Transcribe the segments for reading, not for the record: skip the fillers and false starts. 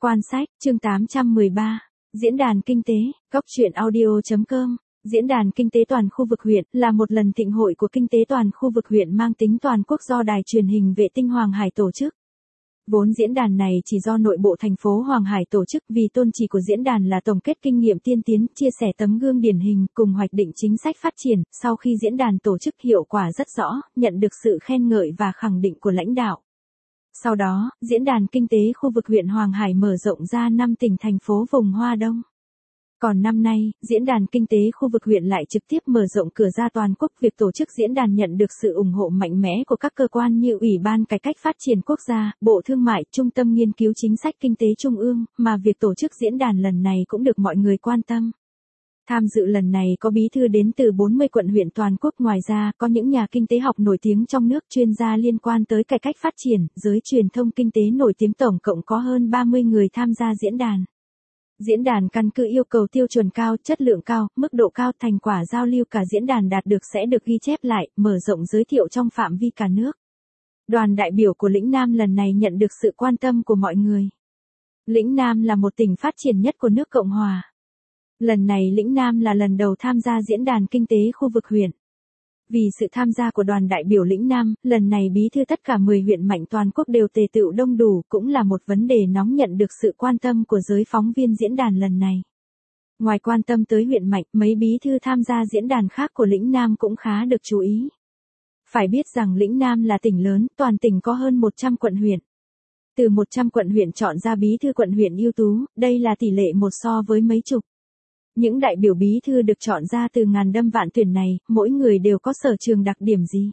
Quan sách, chương 813. Diễn đàn kinh tế, góc truyện audio.com. Diễn đàn kinh tế toàn khu vực huyện là một lần thịnh hội của kinh tế toàn khu vực huyện mang tính toàn quốc do Đài truyền hình vệ tinh Hoàng Hải tổ chức. Vốn diễn đàn này chỉ do nội bộ thành phố Hoàng Hải tổ chức vì tôn chỉ của diễn đàn là tổng kết kinh nghiệm tiên tiến, chia sẻ tấm gương điển hình cùng hoạch định chính sách phát triển. Sau khi diễn đàn tổ chức hiệu quả rất rõ, nhận được sự khen ngợi và khẳng định của lãnh đạo. Sau đó, diễn đàn kinh tế khu vực huyện Hoàng Hải mở rộng ra 5 tỉnh thành phố vùng Hoa Đông. Còn năm nay, diễn đàn kinh tế khu vực huyện lại trực tiếp mở rộng cửa ra toàn quốc. Việc tổ chức diễn đàn nhận được sự ủng hộ mạnh mẽ của các cơ quan như Ủy ban Cải cách Phát triển Quốc gia, Bộ Thương mại, Trung tâm Nghiên cứu Chính sách Kinh tế Trung ương, mà việc tổ chức diễn đàn lần này cũng được mọi người quan tâm. Tham dự lần này có bí thư đến từ 40 quận huyện toàn quốc, ngoài ra có những nhà kinh tế học nổi tiếng trong nước, chuyên gia liên quan tới cải cách phát triển, giới truyền thông kinh tế nổi tiếng, tổng cộng có hơn 30 người tham gia diễn đàn. Diễn đàn căn cứ yêu cầu tiêu chuẩn cao, chất lượng cao, mức độ cao, thành quả giao lưu cả diễn đàn đạt được sẽ được ghi chép lại, mở rộng giới thiệu trong phạm vi cả nước. Đoàn đại biểu của lĩnh Nam lần này nhận được sự quan tâm của mọi người. Lĩnh Nam là một tỉnh phát triển nhất của nước Cộng Hòa. Lần này lĩnh Nam là lần đầu tham gia diễn đàn kinh tế khu vực huyện. Vì sự tham gia của đoàn đại biểu lĩnh Nam, lần này bí thư tất cả 10 huyện mạnh toàn quốc đều tề tựu đông đủ, cũng là một vấn đề nóng nhận được sự quan tâm của giới phóng viên diễn đàn lần này. Ngoài quan tâm tới huyện mạnh, mấy bí thư tham gia diễn đàn khác của lĩnh Nam cũng khá được chú ý. Phải biết rằng lĩnh Nam là tỉnh lớn, toàn tỉnh có hơn 100 quận huyện. Từ 100 quận huyện chọn ra bí thư quận huyện ưu tú, đây là tỷ lệ 1 so với mấy chục. Những đại biểu bí thư được chọn ra từ ngàn đâm vạn tuyển này, mỗi người đều có sở trường đặc điểm gì?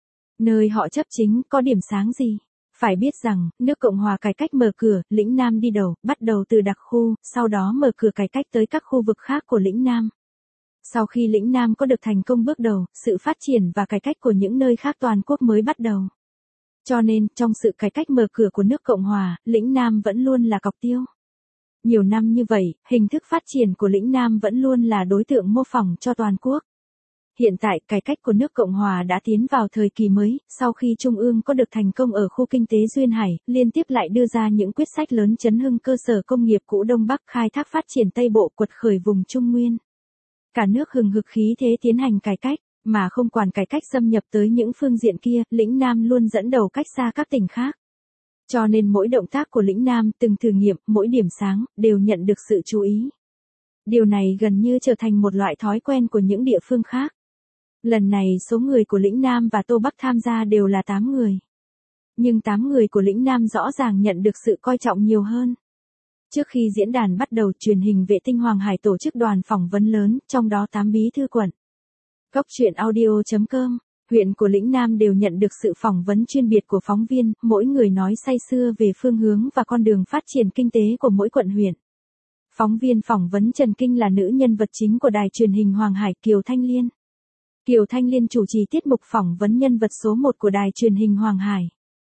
Nơi họ chấp chính có điểm sáng gì? Phải biết rằng, nước Cộng hòa cải cách mở cửa, lĩnh Nam đi đầu, bắt đầu từ đặc khu, sau đó mở cửa cải cách tới các khu vực khác của lĩnh Nam. Sau khi lĩnh Nam có được thành công bước đầu, sự phát triển và cải cách của những nơi khác toàn quốc mới bắt đầu. Cho nên, trong sự cải cách mở cửa của nước Cộng hòa, lĩnh Nam vẫn luôn là cọc tiêu. Nhiều năm như vậy, hình thức phát triển của lĩnh Nam vẫn luôn là đối tượng mô phỏng cho toàn quốc. Hiện tại, cải cách của nước Cộng hòa đã tiến vào thời kỳ mới, sau khi Trung ương có được thành công ở khu kinh tế Duyên Hải, liên tiếp lại đưa ra những quyết sách lớn chấn hưng cơ sở công nghiệp cũ Đông Bắc, khai thác phát triển Tây Bộ, quật khởi vùng Trung Nguyên. Cả nước hừng hực khí thế tiến hành cải cách, mà không quản cải cách xâm nhập tới những phương diện kia, lĩnh Nam luôn dẫn đầu cách xa các tỉnh khác. Cho nên mỗi động tác của lĩnh Nam, từng thử nghiệm, mỗi điểm sáng, đều nhận được sự chú ý. Điều này gần như trở thành một loại thói quen của những địa phương khác. Lần này số người của lĩnh Nam và Tô Bắc tham gia đều là 8 người. Nhưng 8 người của lĩnh Nam rõ ràng nhận được sự coi trọng nhiều hơn. Trước khi diễn đàn bắt đầu, truyền hình vệ tinh Hoàng Hải tổ chức đoàn phỏng vấn lớn, trong đó 8 bí thư quận. Góc truyện audio.com. Huyện của lĩnh Nam đều nhận được sự phỏng vấn chuyên biệt của phóng viên, mỗi người nói say sưa về phương hướng và con đường phát triển kinh tế của mỗi quận huyện. Phóng viên phỏng vấn Trần Kinh là nữ nhân vật chính của đài truyền hình Hoàng Hải, Kiều Thanh Liên. Kiều Thanh Liên chủ trì tiết mục phỏng vấn nhân vật số 1 của đài truyền hình Hoàng Hải.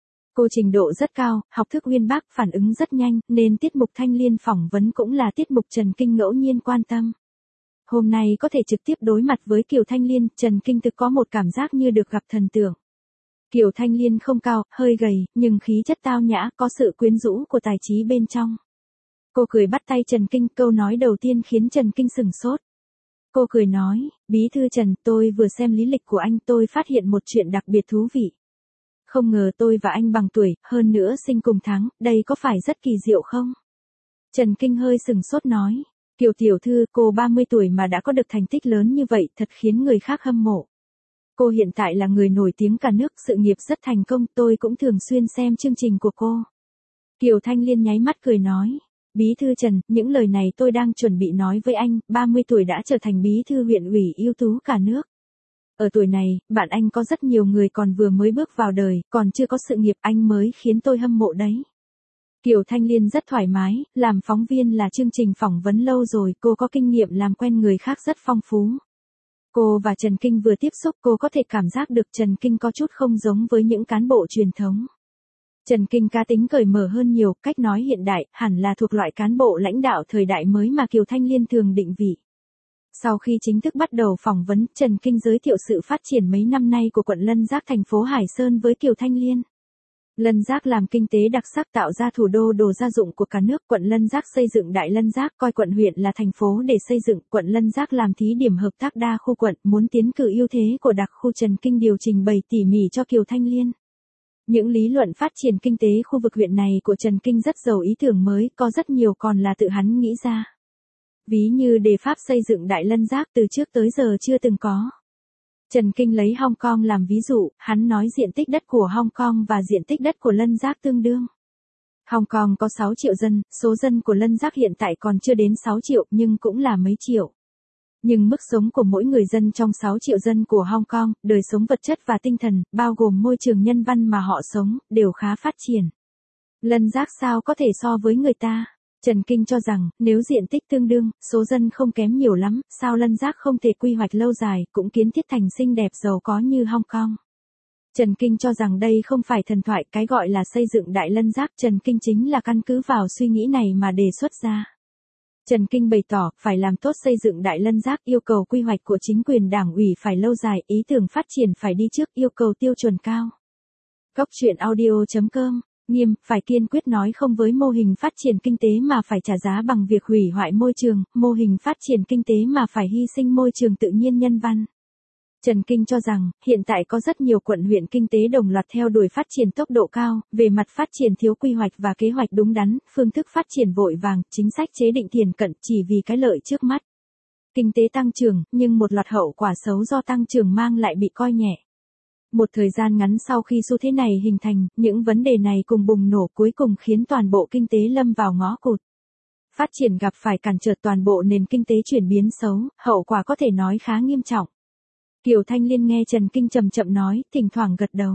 Cô trình độ rất cao, học thức uyên bác, phản ứng rất nhanh, nên tiết mục Thanh Liên phỏng vấn cũng là tiết mục Trần Kinh ngẫu nhiên quan tâm. Hôm nay có thể trực tiếp đối mặt với Kiều Thanh Liên, Trần Kinh thực có một cảm giác như được gặp thần tượng. Kiều Thanh Liên không cao, hơi gầy, nhưng khí chất tao nhã, có sự quyến rũ của tài trí bên trong. Cô cười bắt tay Trần Kinh, câu nói đầu tiên khiến Trần Kinh sửng sốt. Cô cười nói, bí thư Trần, tôi vừa xem lý lịch của anh, tôi phát hiện một chuyện đặc biệt thú vị. Không ngờ tôi và anh bằng tuổi, hơn nữa sinh cùng tháng, đây có phải rất kỳ diệu không? Trần Kinh hơi sửng sốt nói. Kiều tiểu thư, cô 30 tuổi mà đã có được thành tích lớn như vậy, thật khiến người khác hâm mộ. Cô hiện tại là người nổi tiếng cả nước, sự nghiệp rất thành công, tôi cũng thường xuyên xem chương trình của cô. Kiều Thanh Liên nháy mắt cười nói, bí thư Trần, những lời này tôi đang chuẩn bị nói với anh, 30 tuổi đã trở thành bí thư huyện ủy ưu tú cả nước. Ở tuổi này, bạn anh có rất nhiều người còn vừa mới bước vào đời, còn chưa có sự nghiệp, anh mới khiến tôi hâm mộ đấy. Kiều Thanh Liên rất thoải mái, làm phóng viên là chương trình phỏng vấn lâu rồi, cô có kinh nghiệm làm quen người khác rất phong phú. Cô và Trần Kinh vừa tiếp xúc, cô có thể cảm giác được Trần Kinh có chút không giống với những cán bộ truyền thống. Trần Kinh cá tính cởi mở hơn nhiều, cách nói hiện đại, hẳn là thuộc loại cán bộ lãnh đạo thời đại mới mà Kiều Thanh Liên thường định vị. Sau khi chính thức bắt đầu phỏng vấn, Trần Kinh giới thiệu sự phát triển mấy năm nay của quận Lân Giác thành phố Hải Sơn với Kiều Thanh Liên. Lân Giác làm kinh tế đặc sắc tạo ra thủ đô đồ gia dụng của cả nước. Quận Lân Giác xây dựng Đại Lân Giác, coi quận huyện là thành phố để xây dựng. Quận Lân Giác làm thí điểm hợp tác đa khu quận, muốn tiến cử ưu thế của đặc khu. Trần Kinh điều trình bày tỉ mỉ cho Kiều Thanh Liên. Những lý luận phát triển kinh tế khu vực huyện này của Trần Kinh rất giàu ý tưởng mới, có rất nhiều còn là tự hắn nghĩ ra. Ví như đề pháp xây dựng Đại Lân Giác từ trước tới giờ chưa từng có. Trần Kinh lấy Hong Kong làm ví dụ, hắn nói diện tích đất của Hong Kong và diện tích đất của Lân Giác tương đương. Hong Kong có 6 triệu dân, số dân của Lân Giác hiện tại còn chưa đến 6 triệu nhưng cũng là mấy triệu. Nhưng mức sống của mỗi người dân trong 6 triệu dân của Hong Kong, đời sống vật chất và tinh thần, bao gồm môi trường nhân văn mà họ sống, đều khá phát triển. Lân Giác sao có thể so với người ta? Trần Kinh cho rằng, nếu diện tích tương đương, số dân không kém nhiều lắm, sao Lân Giác không thể quy hoạch lâu dài, cũng kiến thiết thành xinh đẹp giàu có như Hong Kong. Trần Kinh cho rằng đây không phải thần thoại, cái gọi là xây dựng Đại Lân Giác. Trần Kinh chính là căn cứ vào suy nghĩ này mà đề xuất ra. Trần Kinh bày tỏ, phải làm tốt xây dựng Đại Lân Giác, yêu cầu quy hoạch của chính quyền đảng ủy phải lâu dài, ý tưởng phát triển phải đi trước, yêu cầu tiêu chuẩn cao. Góc truyện audio.com Nghiêm, phải kiên quyết nói không với mô hình phát triển kinh tế mà phải trả giá bằng việc hủy hoại môi trường, mô hình phát triển kinh tế mà phải hy sinh môi trường tự nhiên nhân văn. Trần Kinh cho rằng, hiện tại có rất nhiều quận huyện kinh tế đồng loạt theo đuổi phát triển tốc độ cao, về mặt phát triển thiếu quy hoạch và kế hoạch đúng đắn, phương thức phát triển vội vàng, chính sách chế định thiển cận chỉ vì cái lợi trước mắt. Kinh tế tăng trưởng, nhưng một loạt hậu quả xấu do tăng trưởng mang lại bị coi nhẹ. Một thời gian ngắn sau khi xu thế này hình thành, những vấn đề này cùng bùng nổ cuối cùng khiến toàn bộ kinh tế lâm vào ngõ cụt. Phát triển gặp phải cản trở, toàn bộ nền kinh tế chuyển biến xấu, hậu quả có thể nói khá nghiêm trọng. Kiều Thanh Liên nghe Trần Kinh chậm chậm nói, thỉnh thoảng gật đầu.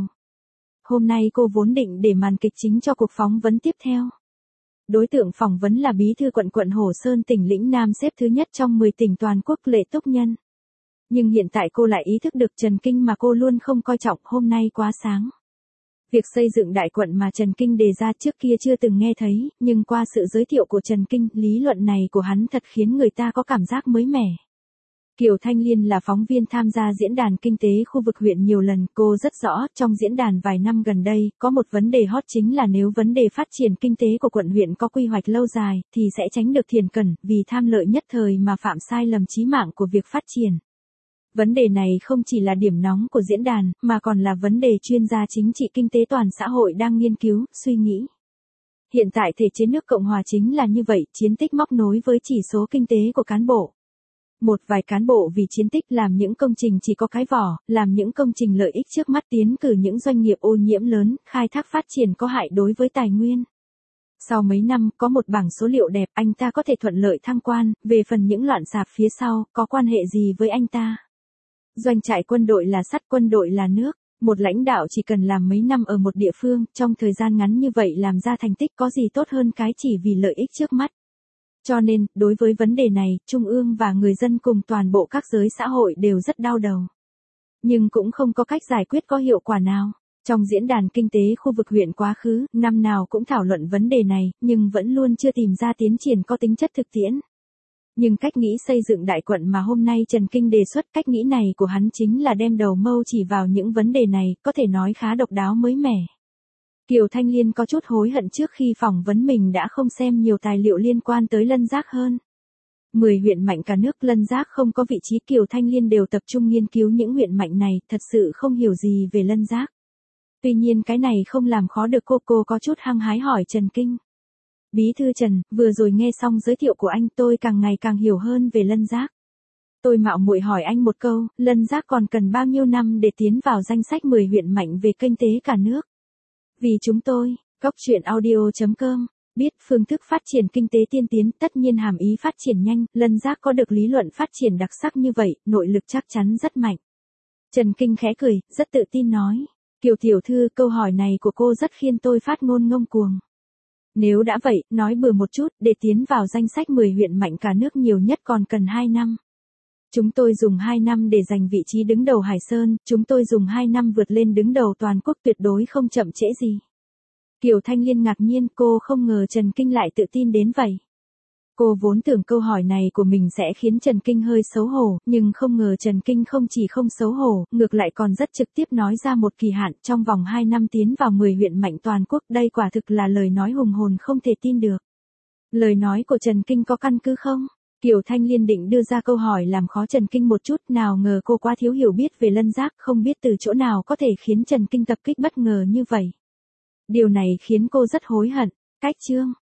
Hôm nay cô vốn định để màn kịch chính cho cuộc phỏng vấn tiếp theo. Đối tượng phỏng vấn là bí thư quận Hồ Sơn tỉnh Lĩnh Nam xếp thứ nhất trong 10 tỉnh toàn quốc Lệ Túc Nhân. Nhưng hiện tại cô lại ý thức được Trần Kinh mà cô luôn không coi trọng, hôm nay quá sáng. Việc xây dựng đại quận mà Trần Kinh đề ra trước kia chưa từng nghe thấy, nhưng qua sự giới thiệu của Trần Kinh, lý luận này của hắn thật khiến người ta có cảm giác mới mẻ. Kiều Thanh Liên là phóng viên tham gia diễn đàn kinh tế khu vực huyện nhiều lần, cô rất rõ, trong diễn đàn vài năm gần đây, có một vấn đề hot chính là nếu vấn đề phát triển kinh tế của quận huyện có quy hoạch lâu dài, thì sẽ tránh được thiển cận, vì tham lợi nhất thời mà phạm sai lầm chí mạng của việc phát triển. Vấn đề này không chỉ là điểm nóng của diễn đàn, mà còn là vấn đề chuyên gia chính trị kinh tế toàn xã hội đang nghiên cứu, suy nghĩ. Hiện tại thể chế nước Cộng hòa chính là như vậy, chiến tích móc nối với chỉ số kinh tế của cán bộ. Một vài cán bộ vì chiến tích làm những công trình chỉ có cái vỏ, làm những công trình lợi ích trước mắt, tiến cử những doanh nghiệp ô nhiễm lớn, khai thác phát triển có hại đối với tài nguyên. Sau mấy năm, có một bảng số liệu đẹp, anh ta có thể thuận lợi thăng quan, về phần những loạn xạp phía sau, có quan hệ gì với anh ta? Doanh trại quân đội là sắt, quân đội là nước. Một lãnh đạo chỉ cần làm mấy năm ở một địa phương, trong thời gian ngắn như vậy làm ra thành tích có gì tốt hơn cái chỉ vì lợi ích trước mắt. Cho nên, đối với vấn đề này, Trung ương và người dân cùng toàn bộ các giới xã hội đều rất đau đầu. Nhưng cũng không có cách giải quyết có hiệu quả nào. Trong diễn đàn kinh tế khu vực huyện quá khứ, năm nào cũng thảo luận vấn đề này, nhưng vẫn luôn chưa tìm ra tiến triển có tính chất thực tiễn. Nhưng cách nghĩ xây dựng đại quận mà hôm nay Trần Kinh đề xuất, cách nghĩ này của hắn chính là đem đầu mâu chỉ vào những vấn đề này, có thể nói khá độc đáo mới mẻ. Kiều Thanh Liên có chút hối hận trước khi phỏng vấn mình đã không xem nhiều tài liệu liên quan tới Lân Giác hơn. 10 huyện mạnh cả nước, Lân Giác không có vị trí, Kiều Thanh Liên đều tập trung nghiên cứu những huyện mạnh này, thật sự không hiểu gì về Lân Giác. Tuy nhiên cái này không làm khó được cô có chút hăng hái hỏi Trần Kinh. Bí thư Trần, vừa rồi nghe xong giới thiệu của anh, tôi càng ngày càng hiểu hơn về Lân Giác. Tôi mạo muội hỏi anh một câu, Lân Giác còn cần bao nhiêu năm để tiến vào danh sách 10 huyện mạnh về kinh tế cả nước? Vì chúng tôi, góc truyện audio.com, biết phương thức phát triển kinh tế tiên tiến tất nhiên hàm ý phát triển nhanh, Lân Giác có được lý luận phát triển đặc sắc như vậy, nội lực chắc chắn rất mạnh. Trần Kinh khẽ cười, rất tự tin nói. Kiều tiểu thư, câu hỏi này của cô rất khiến tôi phát ngôn ngông cuồng. Nếu đã vậy, nói bừa một chút, để tiến vào danh sách 10 huyện mạnh cả nước nhiều nhất còn cần 2 năm. Chúng tôi dùng 2 năm để giành vị trí đứng đầu Hải Sơn, chúng tôi dùng 2 năm vượt lên đứng đầu toàn quốc, tuyệt đối không chậm trễ gì. Kiều Thanh Liên ngạc nhiên, cô không ngờ Trần Kinh lại tự tin đến vậy. Cô vốn tưởng câu hỏi này của mình sẽ khiến Trần Kinh hơi xấu hổ, nhưng không ngờ Trần Kinh không chỉ không xấu hổ, ngược lại còn rất trực tiếp nói ra một kỳ hạn trong vòng 2 năm tiến vào 10 huyện mạnh toàn quốc. Đây quả thực là lời nói hùng hồn không thể tin được. Lời nói của Trần Kinh có căn cứ không? Kiều Thanh Liên định đưa ra câu hỏi làm khó Trần Kinh một chút, nào ngờ cô quá thiếu hiểu biết về Lân Giác, không biết từ chỗ nào có thể khiến Trần Kinh tập kích bất ngờ như vậy. Điều này khiến cô rất hối hận. Cách chương